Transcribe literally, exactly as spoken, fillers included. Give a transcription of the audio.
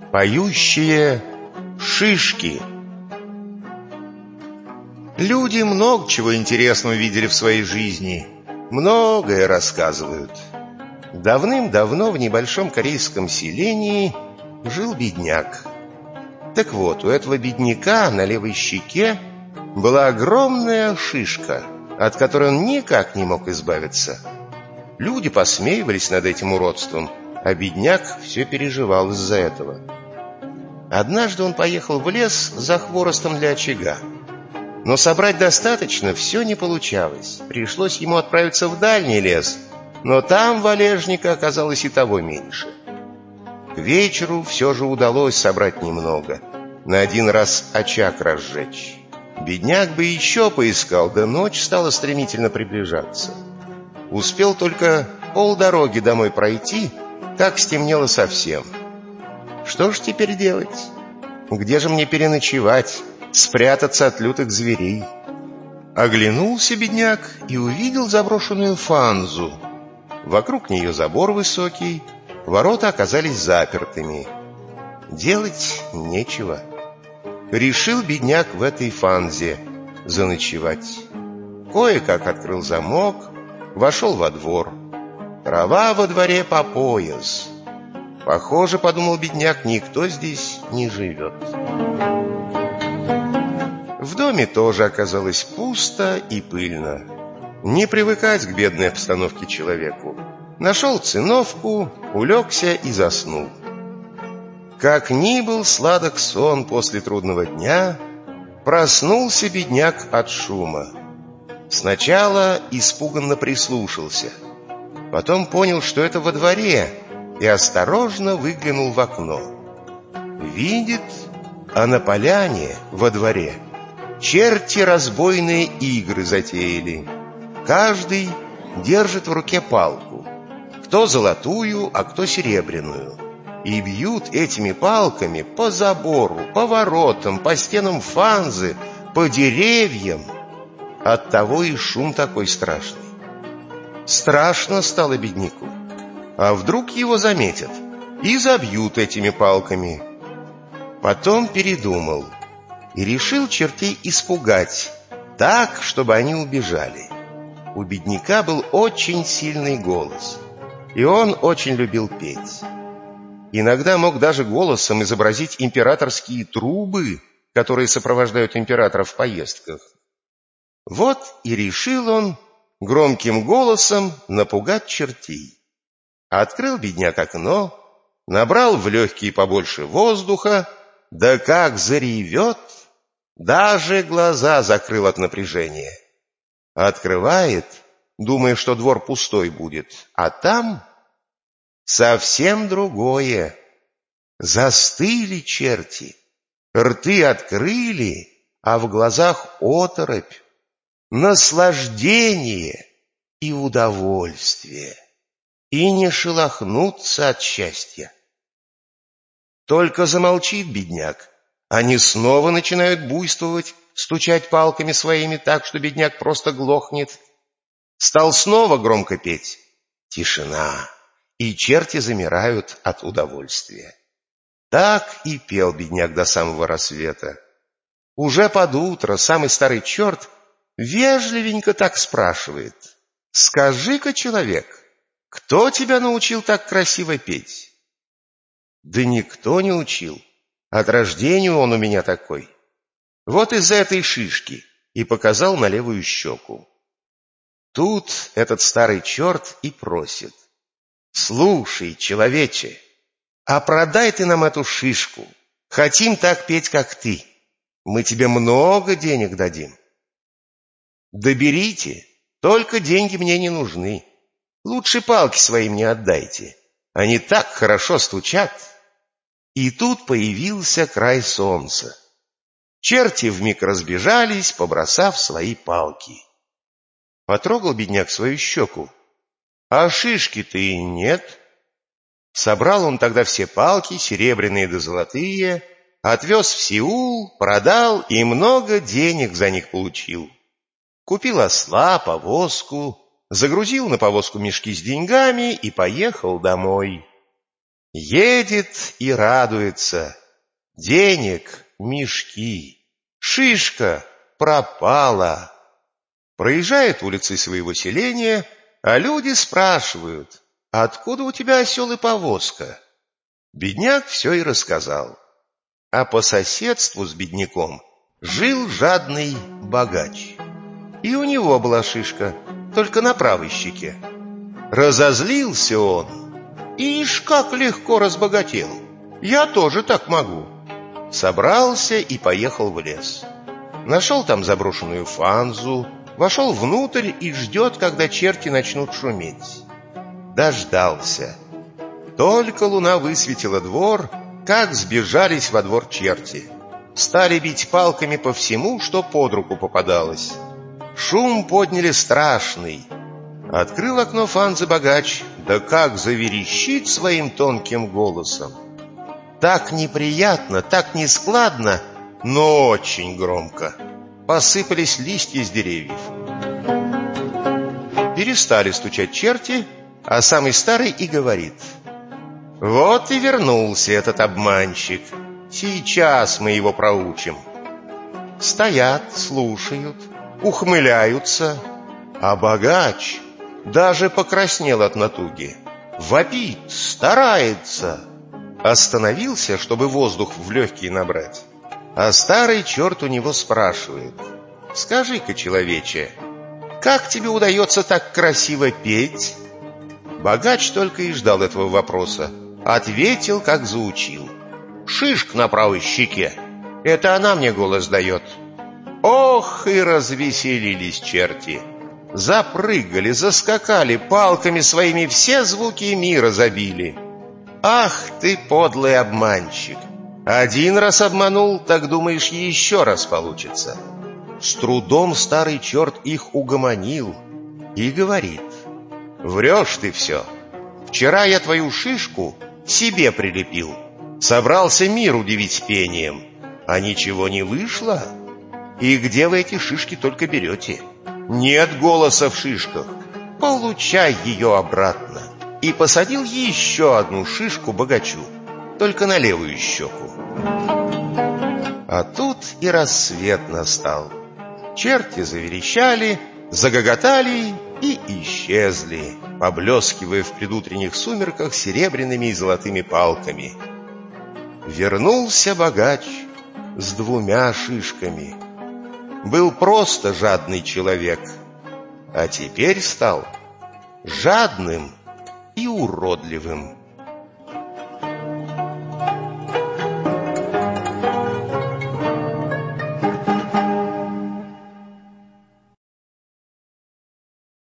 Поющие шишки. Люди много чего интересного видели в своей жизни, многое рассказывают. Давным-давно в небольшом корейском селении жил бедняк. Так вот, у этого бедняка на левой щеке была огромная шишка, от которой он никак не мог избавиться. Люди посмеивались над этим уродством, а бедняк все переживал из-за этого. Однажды он поехал в лес за хворостом для очага. Но собрать достаточно все не получалось. Пришлось ему отправиться в дальний лес, но там валежника оказалось и того меньше. К вечеру все же удалось собрать немного, на один раз очаг разжечь. Бедняк бы еще поискал, да ночь стала стремительно приближаться. Успел только полдороги домой пройти, как стемнело совсем. Что ж теперь делать? Где же мне переночевать, спрятаться от лютых зверей? Оглянулся бедняк и увидел заброшенную фанзу. Вокруг нее забор высокий, ворота оказались запертыми. Делать нечего. Решил бедняк в этой фанзе заночевать. Кое-как открыл замок, вошел во двор. Трава во дворе по пояс. Похоже, подумал бедняк, никто здесь не живет. В доме тоже оказалось пусто и пыльно. Не привыкать к бедной обстановке человеку. Нашел циновку, улегся и заснул. Как ни был сладок сон после трудного дня, проснулся бедняк от шума. Сначала испуганно прислушался, потом понял, что это во дворе, и осторожно выглянул в окно. Видит, а на поляне во дворе черти разбойные игры затеяли. Каждый держит в руке палку, кто золотую, а кто серебряную, и бьют этими палками по забору, по воротам, по стенам фанзы, по деревьям. Оттого и шум такой страшный. Страшно стало бедняку. А вдруг его заметят и забьют этими палками? Потом передумал и решил чертей испугать так, чтобы они убежали. У бедняка был очень сильный голос, и он очень любил петь. Иногда мог даже голосом изобразить императорские трубы, которые сопровождают императора в поездках. Вот и решил он громким голосом напугать чертей. Открыл бедняк окно, набрал в легкие побольше воздуха, да как заревет, даже глаза закрыл от напряжения. Открывает, думая, что двор пустой будет, а там совсем другое. Застыли черти, рты открыли, а в глазах оторопь, наслаждение и удовольствие. И не шелохнуться от счастья. Только замолчит бедняк, они снова начинают буйствовать, стучать палками своими так, что бедняк просто глохнет. Стал снова громко петь. Тишина, и черти замирают от удовольствия. Так и пел бедняк до самого рассвета. Уже под утро самый старый черт вежливенько так спрашивает: «Скажи-ка, человек, кто тебя научил так красиво петь?» «Да никто не учил. От рождения он у меня такой. Вот из-за этой шишки», и показал на левую щеку. Тут этот старый черт и просит: «Слушай, человече, а продай ты нам эту шишку. Хотим так петь, как ты. Мы тебе много денег дадим». «Да берите, только деньги мне не нужны. Лучше палки свои мне отдайте. Они так хорошо стучат». И тут появился край солнца. Черти вмиг разбежались, побросав свои палки. Потрогал бедняк свою щеку. А шишки-то и нет. Собрал он тогда все палки, серебряные да золотые, отвез в Сеул, продал и много денег за них получил. Купил осла, повозку, загрузил на повозку мешки с деньгами и поехал домой. Едет и радуется. Денег мешки, шишка пропала. Проезжает улицы своего селения, а люди спрашивают: «Откуда у тебя осел и повозка?» Бедняк все и рассказал. А по соседству с бедняком жил жадный богач. И у него была шишка, только на правой щеке. Разозлился он. Ишь, как легко разбогател! Я тоже так могу. Собрался и поехал в лес. Нашел там заброшенную фанзу, вошел внутрь и ждет, когда черти начнут шуметь. Дождался. Только луна высветила двор, как сбежались во двор черти. Стали бить палками по всему, что под руку попадалось. Шум подняли страшный. Открыл окно фанзы богач, да как заверещит своим тонким голосом. Так неприятно, так нескладно, но очень громко. Посыпались листья с деревьев. Перестали стучать черти, а самый старый и говорит: «Вот и вернулся этот обманщик. Сейчас мы его проучим». Стоят, слушают, ухмыляются, а богач даже покраснел от натуги. Вопит, старается. Остановился, чтобы воздух в легкие набрать. А старый черт у него спрашивает: «Скажи-ка, человече, как тебе удается так красиво петь?» Богач только и ждал этого вопроса. Ответил, как заучил: «Шишка на правой щеке. Это она мне голос дает». Ох, и развеселились черти. Запрыгали, заскакали, палками своими все звуки мира забили. Ах ты, подлый обманщик! Один раз обманул, так думаешь, еще раз получится. С трудом старый черт их угомонил и говорит: «Врешь ты все. Вчера я твою шишку себе прилепил, собрался мир удивить пением, а ничего не вышло. И где вы эти шишки только берете? Нет голоса в шишках. Получай ее обратно». И посадил еще одну шишку богачу, только на левую щеку. А тут и рассвет настал. Черти заверещали, загоготали и исчезли, поблескивая в предутренних сумерках серебряными и золотыми палками. Вернулся богач с двумя шишками. Был просто жадный человек, а теперь стал жадным и уродливым.